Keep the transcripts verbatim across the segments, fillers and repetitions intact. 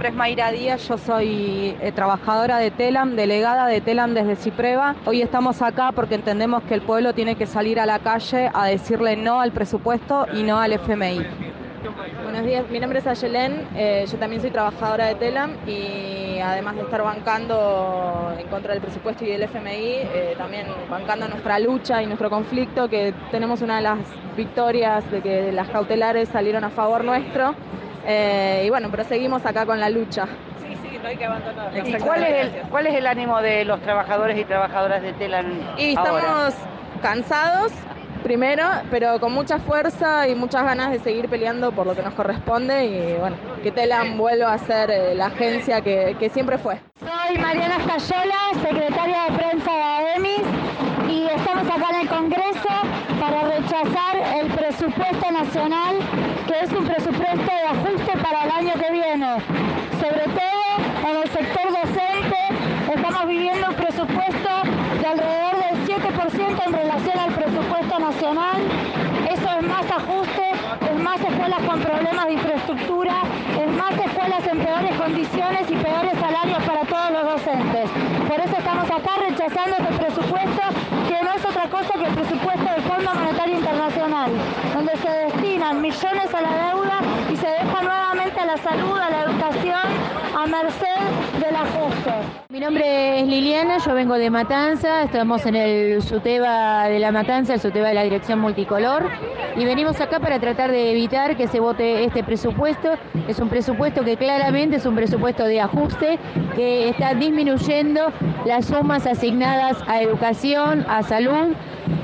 nombre es Mayra Díaz, yo soy eh, trabajadora de Telam, delegada de Telam desde Cipreva. Hoy estamos acá porque entendemos que el pueblo tiene que salir a la calle a decirle no al presupuesto y no al F M I. Buenos días, mi nombre es Ayelén, eh, yo también soy trabajadora de Telam y además de estar bancando en contra del presupuesto y del F M I, eh, también bancando nuestra lucha y nuestro conflicto, que tenemos una de las victorias de que las cautelares salieron a favor nuestro, eh, y bueno, pero seguimos acá con la lucha. Sí, sí, no hay que abandonar. ¿Y cuál es, el, cuál es el ánimo de los trabajadores y trabajadoras de Telam Y ahora? estamos cansados, primero, pero con mucha fuerza y muchas ganas de seguir peleando por lo que nos corresponde y bueno, que Telam vuelva a ser eh, la agencia que, que siempre fue. Soy Mariana Escayola, secretaria de prensa de ADEMIS, y estamos acá en el Congreso para rechazar el presupuesto nacional, que es un presupuesto de ajuste para el año que viene. Sobre todo en el sector docente, estamos viviendo un presupuesto de alrededor del siete por ciento en relación al presupuesto nacional. Eso es más ajuste, es más escuelas con problemas de infraestructura, es más escuelas en peores condiciones y peores salarios para todos los docentes. Por eso estamos acá rechazando este presupuesto, que no es otra cosa que el presupuesto del Fondo Monetario Internacional, donde se destinan millones a la deuda y se deja nuevamente a la salud, a la educación, a merced del ajuste. Mi nombre es Liliana, yo vengo de Matanza, estamos en el SUTEBA de la Matanza, el SUTEBA de la Dirección Multicolor, y venimos acá para tratar de evitar que se vote este presupuesto. Es un presupuesto que claramente es un presupuesto de ajuste, que está disminuyendo las sumas asignadas a educación, a salud,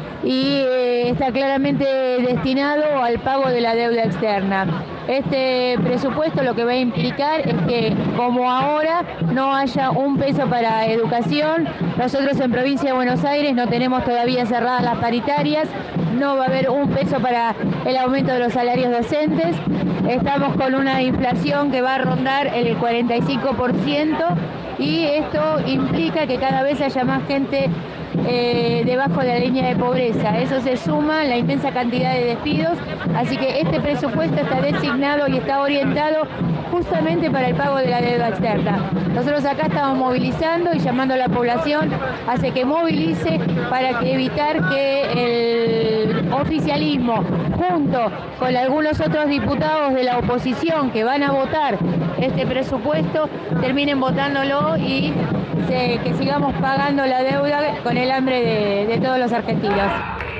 y eh, está claramente destinado al pago de la deuda externa. Este presupuesto lo que va a implicar es que, como ahora, no haya un peso para educación. Nosotros en Provincia de Buenos Aires no tenemos todavía cerradas las paritarias, no va a haber un peso para el aumento de los salarios docentes. Estamos con una inflación que va a rondar el cuarenta y cinco por ciento y esto implica que cada vez haya más gente Eh, debajo de la línea de pobreza. Eso se suma a la inmensa cantidad de despidos, así que este presupuesto está designado y está orientado justamente para el pago de la deuda externa. Nosotros acá estamos movilizando y llamando a la población a que movilice para que evitar que el oficialismo, junto con algunos otros diputados de la oposición que van a votar este presupuesto, terminen votándolo y se, que sigamos pagando la deuda con el hambre de, de todos los argentinos.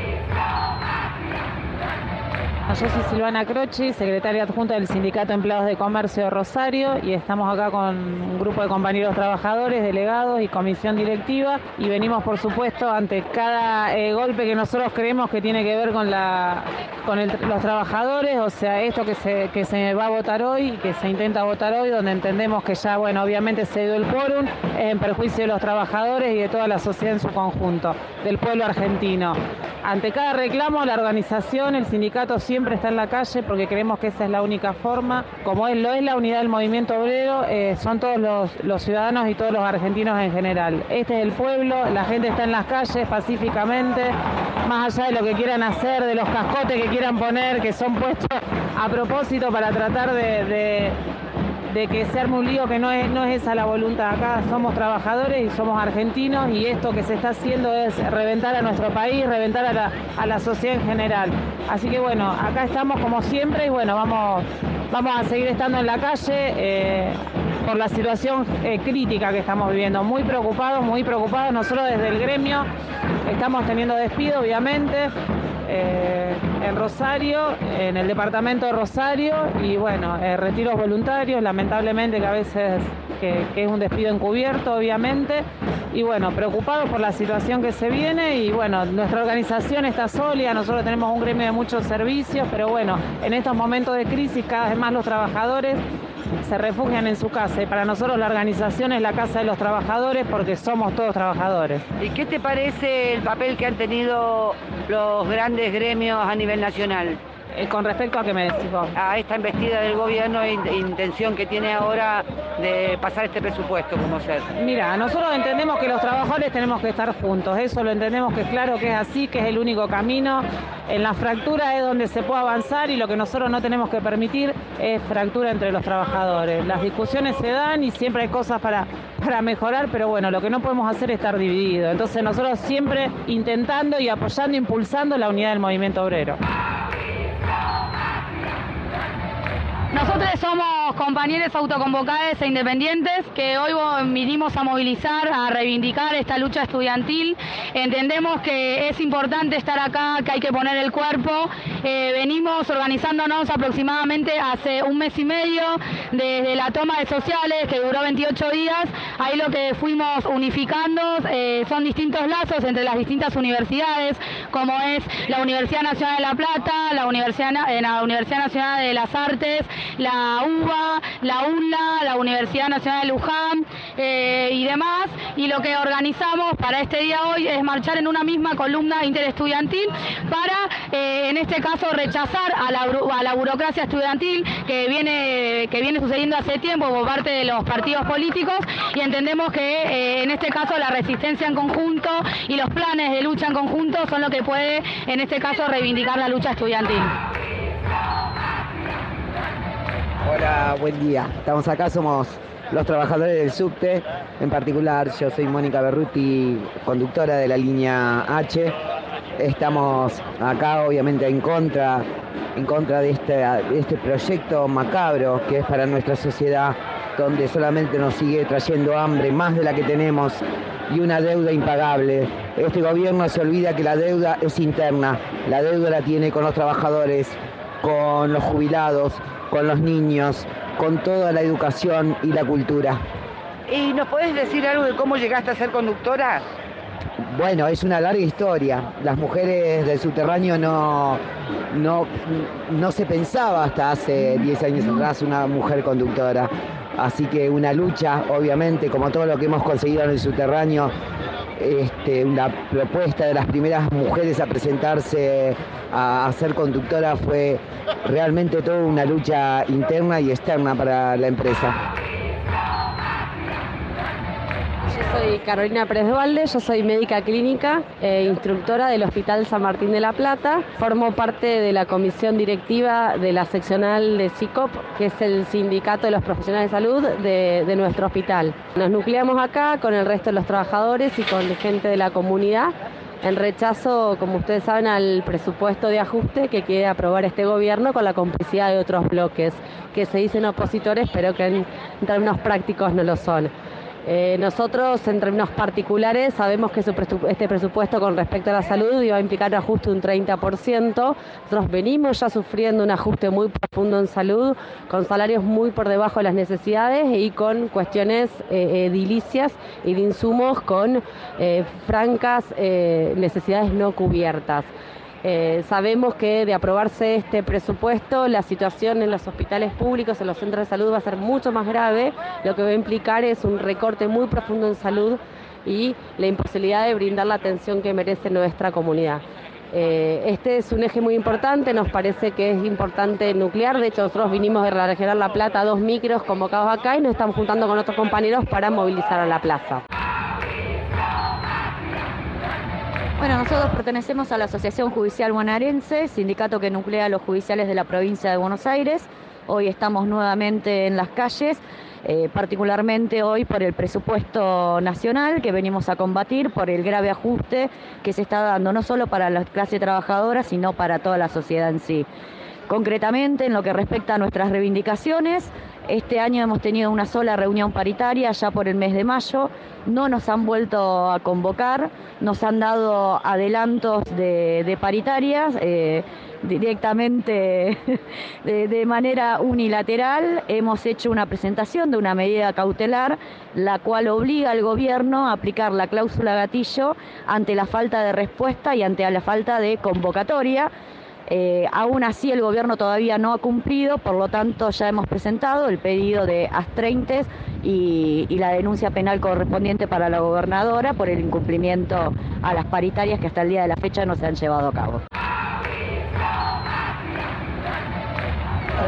Yo soy Silvana Croci, secretaria adjunta del Sindicato de Empleados de Comercio de Rosario, y estamos acá con un grupo de compañeros trabajadores, delegados y comisión directiva, y venimos por supuesto ante cada eh, golpe que nosotros creemos que tiene que ver con, la, con el, los trabajadores, o sea, esto que se, que se va a votar hoy, que se intenta votar hoy, donde entendemos que ya, bueno, obviamente se dio el quórum, es en perjuicio de los trabajadores y de toda la sociedad en su conjunto, del pueblo argentino. Ante cada reclamo, la organización, el sindicato siempre está en la calle porque creemos que esa es la única forma. Como es, lo es la unidad del movimiento obrero, eh, son todos los, los ciudadanos y todos los argentinos en general. Este es el pueblo, la gente está en las calles pacíficamente, más allá de lo que quieran hacer, de los cascotes que quieran poner, que son puestos a propósito para tratar de... de de que se arme un lío, que no es, no es esa la voluntad. Acá somos trabajadores y somos argentinos, y esto que se está haciendo es reventar a nuestro país, reventar a la, a la sociedad en general. Así que bueno, acá estamos como siempre y bueno, vamos, vamos a seguir estando en la calle eh, por la situación eh, crítica que estamos viviendo. Muy preocupados, muy preocupados. Nosotros desde el gremio estamos teniendo despido, obviamente, eh, en Rosario, en el departamento de Rosario, y bueno, eh, retiros voluntarios, lamentablemente que a veces que, que es un despido encubierto, obviamente, y bueno, preocupados por la situación que se viene, y bueno, nuestra organización está sólida, nosotros tenemos un gremio de muchos servicios, pero bueno, en estos momentos de crisis cada vez más los trabajadores se refugian en su casa, y para nosotros la organización es la casa de los trabajadores porque somos todos trabajadores. ¿Y qué te parece el papel que han tenido los grandes gremios a nivel nacional? Eh, con respecto a qué me decís vos. A esta embestida del gobierno e in- intención que tiene ahora de pasar este presupuesto como ser. Mira, nosotros entendemos que los trabajadores tenemos que estar juntos, eso lo entendemos que es claro que es así, que es el único camino. En la fractura es donde se puede avanzar y lo que nosotros no tenemos que permitir es fractura entre los trabajadores. Las discusiones se dan y siempre hay cosas para, para mejorar, pero bueno, lo que no podemos hacer es estar divididos. Entonces nosotros siempre intentando y apoyando, impulsando la unidad del movimiento obrero. Nosotros somos compañeros autoconvocados e independientes que hoy vinimos a movilizar, a reivindicar esta lucha estudiantil. Entendemos que es importante estar acá, que hay que poner el cuerpo. Eh, venimos organizándonos aproximadamente hace un mes y medio desde la toma de sociales que duró veintiocho días. Ahí lo que fuimos unificando eh, son distintos lazos entre las distintas universidades, como es la Universidad Nacional de La Plata, la Universidad, eh, la Universidad Nacional de las Artes, la U B A, la U N L A, la Universidad Nacional de Luján eh, y demás. Y lo que organizamos para este día hoy es marchar en una misma columna interestudiantil para, eh, en este caso, rechazar a la, a la burocracia estudiantil que viene, que viene sucediendo hace tiempo por parte de los partidos políticos, y entendemos que eh, en este caso la resistencia en conjunto y los planes de lucha en conjunto son lo que puede, en este caso, reivindicar la lucha estudiantil. Hola, buen día. Estamos acá, somos los trabajadores del subte. En particular, yo soy Mónica Berruti, conductora de la línea H. Estamos acá, obviamente, en contra, en contra de este, de este proyecto macabro que es para nuestra sociedad, donde solamente nos sigue trayendo hambre, más de la que tenemos, y una deuda impagable. Este gobierno se olvida que la deuda es interna. La deuda la tiene con los trabajadores, con los jubilados, con los niños, con toda la educación y la cultura. ¿Y nos podés decir algo de cómo llegaste a ser conductora? Bueno, es una larga historia. Las mujeres del subterráneo no, no, no se pensaba hasta hace diez años atrás una mujer conductora. Así que una lucha, obviamente, como todo lo que hemos conseguido en el subterráneo, este, una propuesta de las primeras mujeres a presentarse a, a ser conductora fue realmente toda una lucha interna y externa para la empresa. Yo soy Carolina Pérez Dualde, yo soy médica clínica e instructora del Hospital San Martín de la Plata. Formo parte de la comisión directiva de la seccional de SICOP, que es el sindicato de los profesionales de salud de, de nuestro hospital. Nos nucleamos acá con el resto de los trabajadores y con gente de la comunidad en rechazo, como ustedes saben, al presupuesto de ajuste que quiere aprobar este gobierno con la complicidad de otros bloques que se dicen opositores, pero que en, en términos prácticos no lo son. Eh, nosotros, en términos particulares, sabemos que su presupu- este presupuesto con respecto a la salud iba a implicar un ajuste de un treinta por ciento. Nosotros venimos ya sufriendo un ajuste muy profundo en salud, con salarios muy por debajo de las necesidades y con cuestiones eh, edilicias y de insumos con eh, francas eh, necesidades no cubiertas. Eh, sabemos que de aprobarse este presupuesto, la situación en los hospitales públicos, en los centros de salud va a ser mucho más grave, lo que va a implicar es un recorte muy profundo en salud y la imposibilidad de brindar la atención que merece nuestra comunidad. Eh, este es un eje muy importante, nos parece que es importante nuclear. De hecho, nosotros vinimos de la Regional La Plata, dos micros convocados acá, y nos estamos juntando con otros compañeros para movilizar a la plaza. Bueno, nosotros pertenecemos a la Asociación Judicial Bonaerense, sindicato que nuclea a los judiciales de la provincia de Buenos Aires. Hoy estamos nuevamente en las calles, eh, particularmente hoy por el presupuesto nacional que venimos a combatir, por el grave ajuste que se está dando no solo para la clase trabajadora, sino para toda la sociedad en sí. Concretamente, en lo que respecta a nuestras reivindicaciones, este año hemos tenido una sola reunión paritaria ya por el mes de mayo, no nos han vuelto a convocar, nos han dado adelantos de, de paritarias eh, directamente de, de manera unilateral. Hemos hecho una presentación de una medida cautelar, la cual obliga al gobierno a aplicar la cláusula gatillo ante la falta de respuesta y ante la falta de convocatoria. Eh, aún así el gobierno todavía no ha cumplido, por lo tanto ya hemos presentado el pedido de astreintes y, y la denuncia penal correspondiente para la gobernadora por el incumplimiento a las paritarias que hasta el día de la fecha no se han llevado a cabo.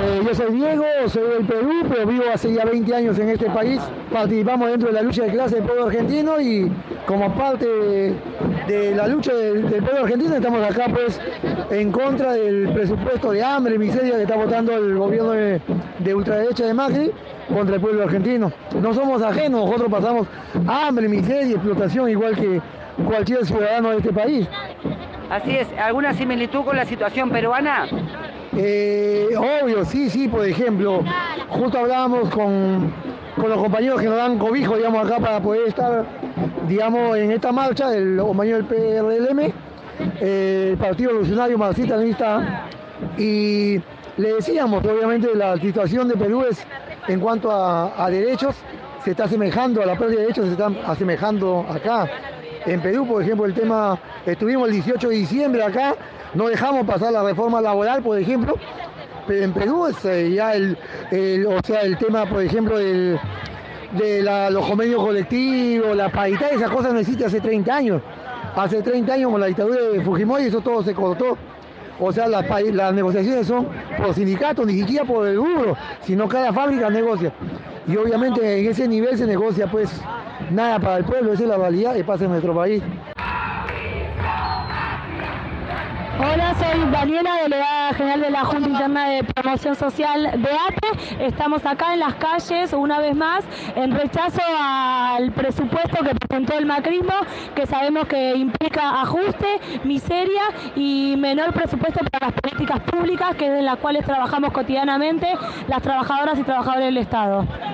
Eh, yo soy Diego, soy del Perú, pero vivo hace ya veinte años en este país. Participamos dentro de la lucha de clase del pueblo argentino y como parte de, de la lucha del, del pueblo argentino estamos acá pues en contra del presupuesto de hambre y miseria que está votando el gobierno de, de ultraderecha de Macri contra el pueblo argentino. No somos ajenos, nosotros pasamos hambre, miseria y explotación igual que cualquier ciudadano de este país. Así es, ¿alguna similitud con la situación peruana? Eh, obvio, sí, sí, por ejemplo, justo hablábamos con, con los compañeros que nos dan cobijo, digamos, acá para poder estar, digamos, en esta marcha, el compañero del P R L M, eh, el Partido Revolucionario Marxista-Leninista, y le decíamos, obviamente, la situación de Perú es, en cuanto a, a derechos, se está asemejando, a la pérdida de derechos se está asemejando acá. En Perú, por ejemplo, el tema, estuvimos el dieciocho de diciembre acá, no dejamos pasar la reforma laboral, por ejemplo, pero en Perú es eh, ya el, el, o sea, el tema, por ejemplo, del, de la, los convenios colectivos, la paridad, esas cosas no existen hace treinta años. Hace treinta años con la dictadura de Fujimori eso todo se cortó. O sea, las, las negociaciones son por sindicatos, ni siquiera por el rubro, sino cada fábrica negocia. Y obviamente en ese nivel se negocia pues nada para el pueblo, esa es la realidad que pasa en nuestro país. Hola, soy Daniela, delegada general de la Junta Interna de Promoción Social de A P E. Estamos acá en las calles una vez más en rechazo al presupuesto que presentó el macrismo, que sabemos que implica ajuste, miseria y menor presupuesto para las políticas públicas, que es en las cuales trabajamos cotidianamente las trabajadoras y trabajadores del Estado.